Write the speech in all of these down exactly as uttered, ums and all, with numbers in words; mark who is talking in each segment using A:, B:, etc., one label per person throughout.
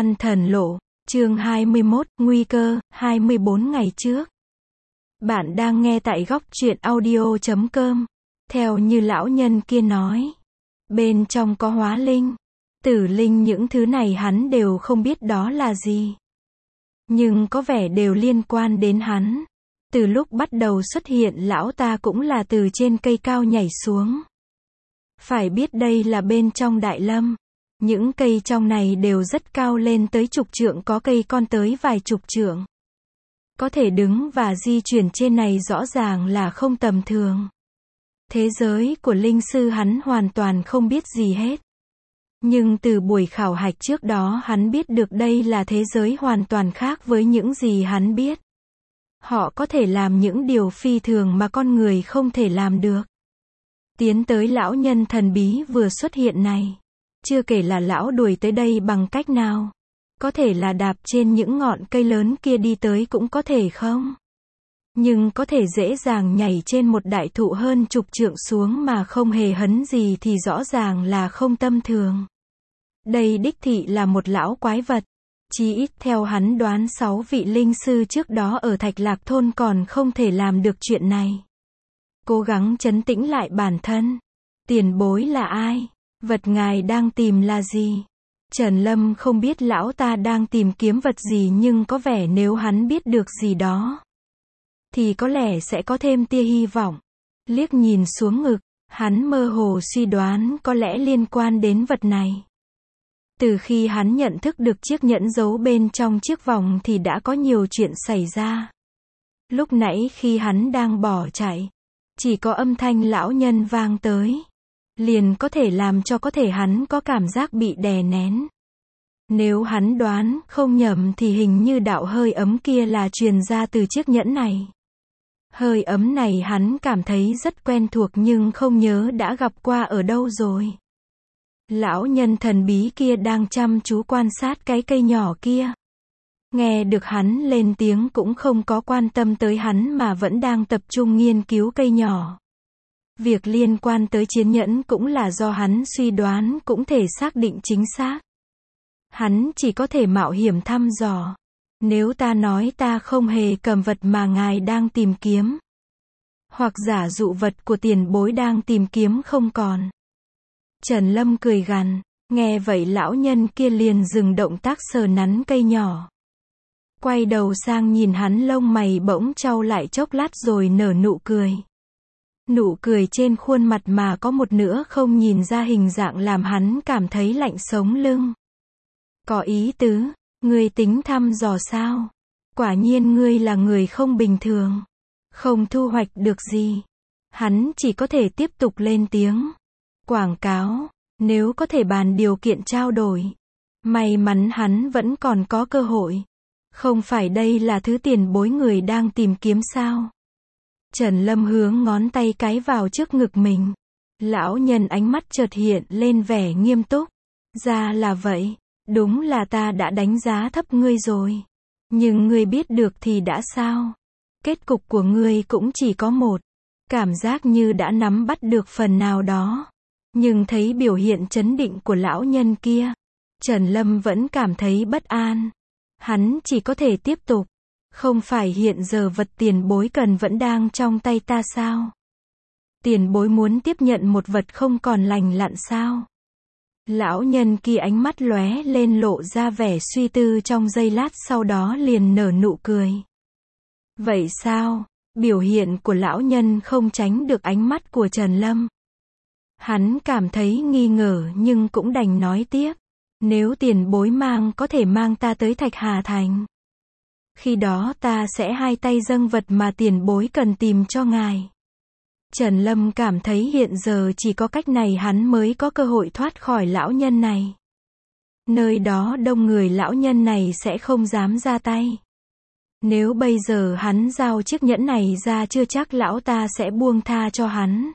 A: Săn thần lộ, chương hai mươi mốt, nguy cơ, hai mươi bốn ngày trước. Bạn đang nghe tại góc truyện audio chấm com. Theo như lão nhân kia nói, bên trong có hóa linh, tử linh, những thứ này hắn đều không biết đó là gì. Nhưng có vẻ đều liên quan đến hắn. Từ lúc bắt đầu xuất hiện lão ta cũng là từ trên cây cao nhảy xuống. Phải biết đây là bên trong Đại Lâm. Những cây trong này đều rất cao lên tới chục trượng, có cây con tới vài chục trượng. Có thể đứng và di chuyển trên này rõ ràng là không tầm thường. Thế giới của linh sư hắn hoàn toàn không biết gì hết. Nhưng từ buổi khảo hạch trước đó hắn biết được đây là thế giới hoàn toàn khác với những gì hắn biết. Họ có thể làm những điều phi thường mà con người không thể làm được. Tiến tới lão nhân thần bí vừa xuất hiện này. Chưa kể là lão đuổi tới đây bằng cách nào. Có thể là đạp trên những ngọn cây lớn kia đi tới cũng có thể không? Nhưng có thể dễ dàng nhảy trên một đại thụ hơn chục trượng xuống mà không hề hấn gì thì rõ ràng là không tâm thường. Đây đích thị là một lão quái vật. Chí ít theo hắn đoán sáu vị linh sư trước đó ở Thạch Lạc Thôn còn không thể làm được chuyện này. Cố gắng trấn tĩnh lại bản thân. Tiền bối là ai? Vật ngài đang tìm là gì? Trần Lâm không biết lão ta đang tìm kiếm vật gì, nhưng có vẻ nếu hắn biết được gì đó thì có lẽ sẽ có thêm tia hy vọng. Liếc nhìn xuống ngực, hắn mơ hồ suy đoán có lẽ liên quan đến vật này. Từ khi hắn nhận thức được chiếc nhẫn giấu bên trong chiếc vòng thì đã có nhiều chuyện xảy ra. Lúc nãy khi hắn đang bỏ chạy, chỉ có âm thanh lão nhân vang tới, liền có thể làm cho có thể hắn có cảm giác bị đè nén. Nếu hắn đoán không nhầm thì hình như đạo hơi ấm kia là truyền ra từ chiếc nhẫn này. Hơi ấm này hắn cảm thấy rất quen thuộc nhưng không nhớ đã gặp qua ở đâu rồi. Lão nhân thần bí kia đang chăm chú quan sát cái cây nhỏ kia. Nghe được hắn lên tiếng cũng không có quan tâm tới hắn mà vẫn đang tập trung nghiên cứu cây nhỏ. Việc liên quan tới chiến nhẫn cũng là do hắn suy đoán cũng thể xác định chính xác. Hắn chỉ có thể mạo hiểm thăm dò. Nếu ta nói ta không hề cầm vật mà ngài đang tìm kiếm, hoặc giả dụ vật của tiền bối đang tìm kiếm không còn. Trần Lâm cười gằn, nghe vậy lão nhân kia liền dừng động tác sờ nắn cây nhỏ. Quay đầu sang nhìn hắn, lông mày bỗng chau lại chốc lát rồi nở nụ cười. Nụ cười trên khuôn mặt mà có một nửa không nhìn ra hình dạng làm hắn cảm thấy lạnh sống lưng. Có ý tứ, ngươi tính thăm dò sao? Quả nhiên ngươi là người không bình thường. Không thu hoạch được gì. Hắn chỉ có thể tiếp tục lên tiếng. Quảng cáo, nếu có thể bàn điều kiện trao đổi. May mắn hắn vẫn còn có cơ hội. Không phải đây là thứ tiền bối người đang tìm kiếm sao? Trần Lâm hướng ngón tay cái vào trước ngực mình. Lão nhân ánh mắt chợt hiện lên vẻ nghiêm túc. Ra là vậy, đúng là ta đã đánh giá thấp ngươi rồi. Nhưng ngươi biết được thì đã sao? Kết cục của ngươi cũng chỉ có một. Cảm giác như đã nắm bắt được phần nào đó. Nhưng thấy biểu hiện trấn định của lão nhân kia, Trần Lâm vẫn cảm thấy bất an. Hắn chỉ có thể tiếp tục. Không phải hiện giờ vật tiền bối cần vẫn đang trong tay ta sao? Tiền bối muốn tiếp nhận một vật không còn lành lặn sao? Lão nhân kia ánh mắt lóe lên lộ ra vẻ suy tư trong giây lát, sau đó liền nở nụ cười. Vậy sao? Biểu hiện của lão nhân không tránh được ánh mắt của Trần Lâm. Hắn cảm thấy nghi ngờ nhưng cũng đành nói tiếp. Nếu tiền bối mang có thể mang ta tới Thạch Hà Thành. Khi đó ta sẽ hai tay dâng vật mà tiền bối cần tìm cho ngài. Trần Lâm cảm thấy hiện giờ chỉ có cách này hắn mới có cơ hội thoát khỏi lão nhân này. Nơi đó đông người, lão nhân này sẽ không dám ra tay. Nếu bây giờ hắn giao chiếc nhẫn này ra chưa chắc lão ta sẽ buông tha cho hắn.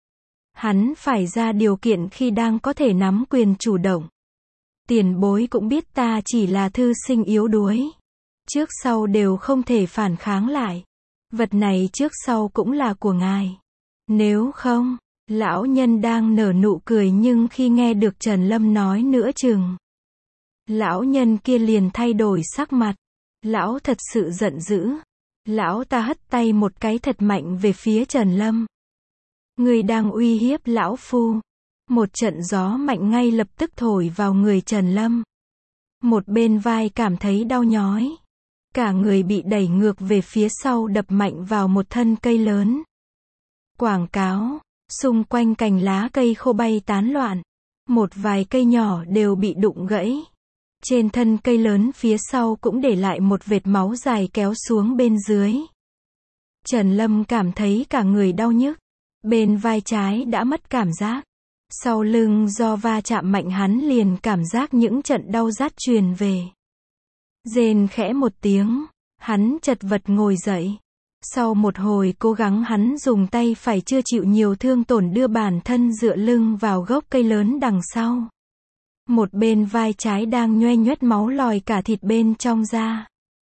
A: Hắn phải ra điều kiện khi đang có thể nắm quyền chủ động. Tiền bối cũng biết ta chỉ là thư sinh yếu đuối. Trước sau đều không thể phản kháng lại. Vật này trước sau cũng là của ngài. Nếu không, lão nhân đang nở nụ cười nhưng khi nghe được Trần Lâm nói nữa chừng Lão nhân kia liền thay đổi sắc mặt. Lão thật sự giận dữ. Lão ta hất tay một cái thật mạnh về phía Trần Lâm. Ngươi đang uy hiếp lão phu. Một trận gió mạnh ngay lập tức thổi vào người Trần Lâm. Một bên vai cảm thấy đau nhói. Cả người bị đẩy ngược về phía sau đập mạnh vào một thân cây lớn. Quảng cáo, xung quanh cành lá cây khô bay tán loạn. Một vài cây nhỏ đều bị đụng gãy. Trên thân cây lớn phía sau cũng để lại một vệt máu dài kéo xuống bên dưới. Trần Lâm cảm thấy cả người đau nhức. Bên vai trái đã mất cảm giác. Sau lưng do va chạm mạnh hắn liền cảm giác những trận đau rát truyền về. Rên khẽ một tiếng, hắn chật vật ngồi dậy. Sau một hồi cố gắng hắn dùng tay phải chưa chịu nhiều thương tổn đưa bản thân dựa lưng vào gốc cây lớn đằng sau. Một bên vai trái đang nhoe nhoét máu lòi cả thịt bên trong ra.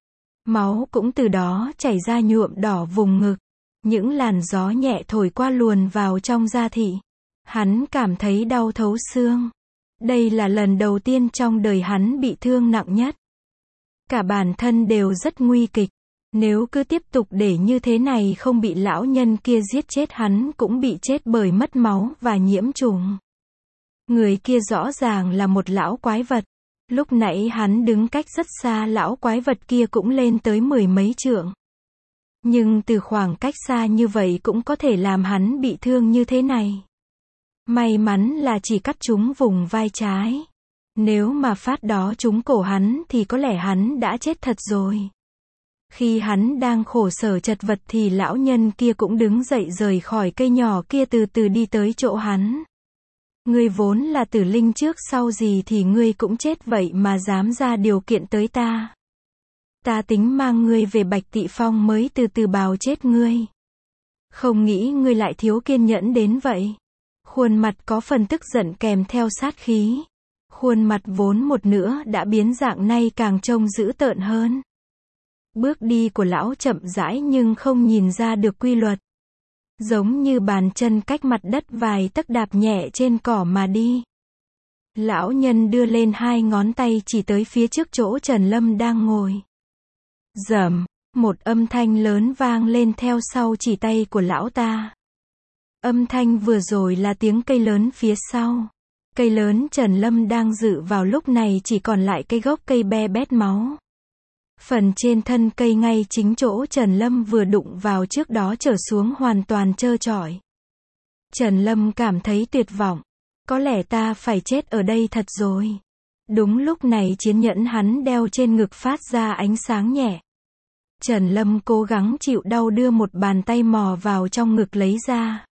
A: Máu cũng từ đó chảy ra nhuộm đỏ vùng ngực. Những làn gió nhẹ thổi qua luồn vào trong da thịt. Hắn cảm thấy đau thấu xương. Đây là lần đầu tiên trong đời hắn bị thương nặng nhất. Cả bản thân đều rất nguy kịch. Nếu cứ tiếp tục để như thế này không bị lão nhân kia giết chết hắn cũng bị chết bởi mất máu và nhiễm trùng. Người kia rõ ràng là một lão quái vật. Lúc nãy hắn đứng cách rất xa lão quái vật kia cũng lên tới mười mấy trượng. Nhưng từ khoảng cách xa như vậy cũng có thể làm hắn bị thương như thế này. May mắn là chỉ cắt trúng vùng vai trái. Nếu mà phát đó trúng cổ hắn thì có lẽ hắn đã chết thật rồi. Khi hắn đang khổ sở chật vật thì lão nhân kia cũng đứng dậy rời khỏi cây nhỏ kia từ từ đi tới chỗ hắn. Ngươi vốn là tử linh trước sau gì thì ngươi cũng chết vậy mà dám ra điều kiện tới ta. Ta tính mang ngươi về Bạch Tị Phong mới từ từ bào chết ngươi. Không nghĩ ngươi lại thiếu kiên nhẫn đến vậy. Khuôn mặt có phần tức giận kèm theo sát khí. Khuôn mặt vốn một nữa đã biến dạng nay càng trông dữ tợn hơn. Bước đi của lão chậm rãi nhưng không nhìn ra được quy luật. Giống như bàn chân cách mặt đất vài tấc đạp nhẹ trên cỏ mà đi. Lão nhân đưa lên hai ngón tay chỉ tới phía trước chỗ Trần Lâm đang ngồi. Rầm, một âm thanh lớn vang lên theo sau chỉ tay của lão ta. Âm thanh vừa rồi là tiếng cây lớn phía sau. Cây lớn Trần Lâm đang dự vào lúc này chỉ còn lại cây gốc cây be bét máu. Phần trên thân cây ngay chính chỗ Trần Lâm vừa đụng vào trước đó trở xuống hoàn toàn trơ trọi. Trần Lâm cảm thấy tuyệt vọng. Có lẽ ta phải chết ở đây thật rồi. Đúng lúc này chiến nhẫn hắn đeo trên ngực phát ra ánh sáng nhẹ. Trần Lâm cố gắng chịu đau đưa một bàn tay mò vào trong ngực lấy ra.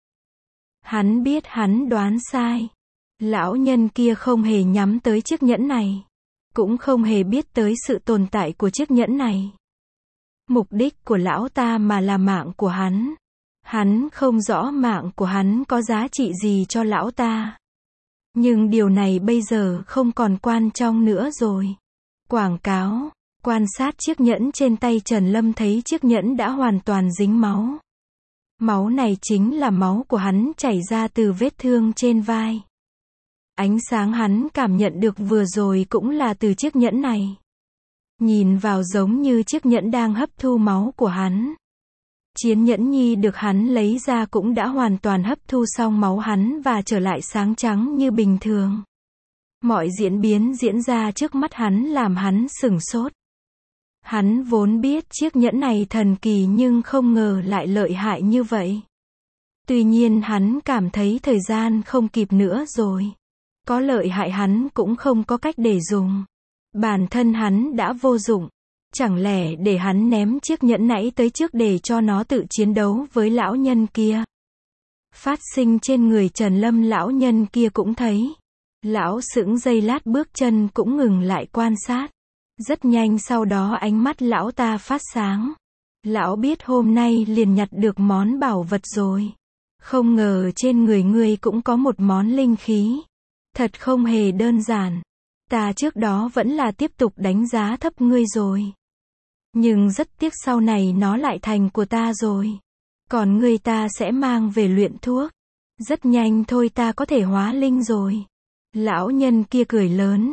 A: Hắn biết hắn đoán sai. Lão nhân kia không hề nhắm tới chiếc nhẫn này. Cũng không hề biết tới sự tồn tại của chiếc nhẫn này. Mục đích của lão ta mà là mạng của hắn. Hắn không rõ mạng của hắn có giá trị gì cho lão ta. Nhưng điều này bây giờ không còn quan trọng nữa rồi. Quảng cáo. Quan sát chiếc nhẫn trên tay Trần Lâm thấy chiếc nhẫn đã hoàn toàn dính máu. Máu này chính là máu của hắn chảy ra từ vết thương trên vai. Ánh sáng hắn cảm nhận được vừa rồi cũng là từ chiếc nhẫn này. Nhìn vào giống như chiếc nhẫn đang hấp thu máu của hắn. Chiến nhẫn nhi được hắn lấy ra cũng đã hoàn toàn hấp thu xong máu hắn và trở lại sáng trắng như bình thường. Mọi diễn biến diễn ra trước mắt hắn làm hắn sửng sốt. Hắn vốn biết chiếc nhẫn này thần kỳ nhưng không ngờ lại lợi hại như vậy. Tuy nhiên hắn cảm thấy thời gian không kịp nữa rồi. Có lợi hại hắn cũng không có cách để dùng. Bản thân hắn đã vô dụng. Chẳng lẽ để hắn ném chiếc nhẫn nãy tới trước để cho nó tự chiến đấu với lão nhân kia. Phát sinh trên người Trần Lâm lão nhân kia cũng thấy. Lão sững giây lát bước chân cũng ngừng lại quan sát. Rất nhanh sau đó ánh mắt lão ta phát sáng. Lão biết hôm nay liền nhặt được món bảo vật rồi. Không ngờ trên người ngươi cũng có một món linh khí. Thật không hề đơn giản. Ta trước đó vẫn là tiếp tục đánh giá thấp ngươi rồi. Nhưng rất tiếc sau này nó lại thành của ta rồi. Còn ngươi ta sẽ mang về luyện thuốc. Rất nhanh thôi ta có thể hóa linh rồi. Lão nhân kia cười lớn.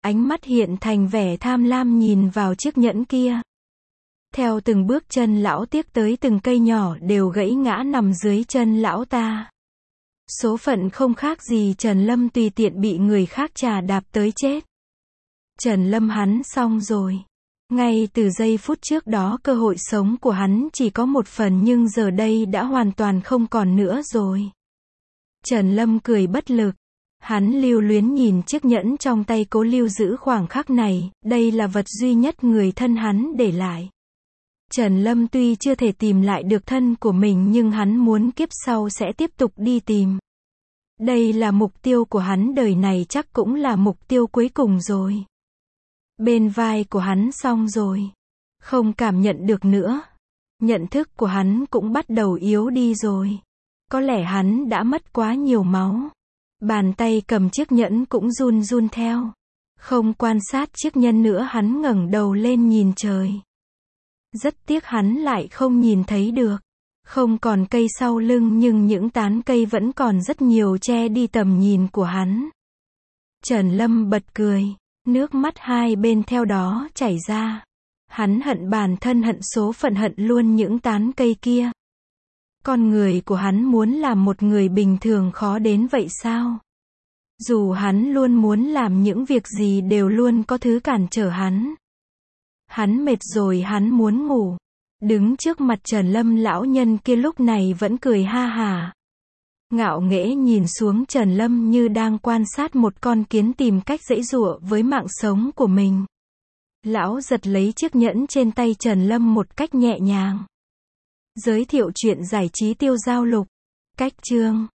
A: ánh mắt hiện thành vẻ tham lam nhìn vào chiếc nhẫn kia. Theo từng bước chân lão tiếc tới từng cây nhỏ đều gãy ngã nằm dưới chân lão ta. Số phận không khác gì Trần Lâm tùy tiện bị người khác trà đạp tới chết. Trần Lâm hắn xong rồi. Ngay từ giây phút trước đó cơ hội sống của hắn chỉ có một phần nhưng giờ đây đã hoàn toàn không còn nữa rồi. Trần Lâm cười bất lực. Hắn lưu luyến nhìn chiếc nhẫn trong tay cố lưu giữ khoảng khắc này, đây là vật duy nhất người thân hắn để lại. Trần Lâm tuy chưa thể tìm lại được thân của mình nhưng hắn muốn kiếp sau sẽ tiếp tục đi tìm. Đây là mục tiêu của hắn đời này chắc cũng là mục tiêu cuối cùng rồi. Bên vai của hắn xong rồi. Không cảm nhận được nữa. Nhận thức của hắn cũng bắt đầu yếu đi rồi. Có lẽ hắn đã mất quá nhiều máu. Bàn tay cầm chiếc nhẫn cũng run run theo. Không quan sát chiếc nhẫn nữa hắn ngẩng đầu lên nhìn trời. Rất tiếc hắn lại không nhìn thấy được. Không còn cây sau lưng nhưng những tán cây vẫn còn rất nhiều che đi tầm nhìn của hắn. Trần Lâm bật cười. Nước mắt hai bên theo đó chảy ra. Hắn hận bản thân hận số phận hận luôn những tán cây kia. Con người của hắn muốn làm một người bình thường khó đến vậy sao? Dù hắn luôn muốn làm những việc gì đều luôn có thứ cản trở hắn. Hắn mệt rồi hắn muốn ngủ. Đứng trước mặt Trần Lâm lão nhân kia lúc này vẫn cười ha hả. Ngạo nghễ nhìn xuống Trần Lâm như đang quan sát một con kiến tìm cách giãy giụa với mạng sống của mình. Lão giật lấy chiếc nhẫn trên tay Trần Lâm một cách nhẹ nhàng. Giới thiệu chuyện giải trí tiêu giao lục. Cách chương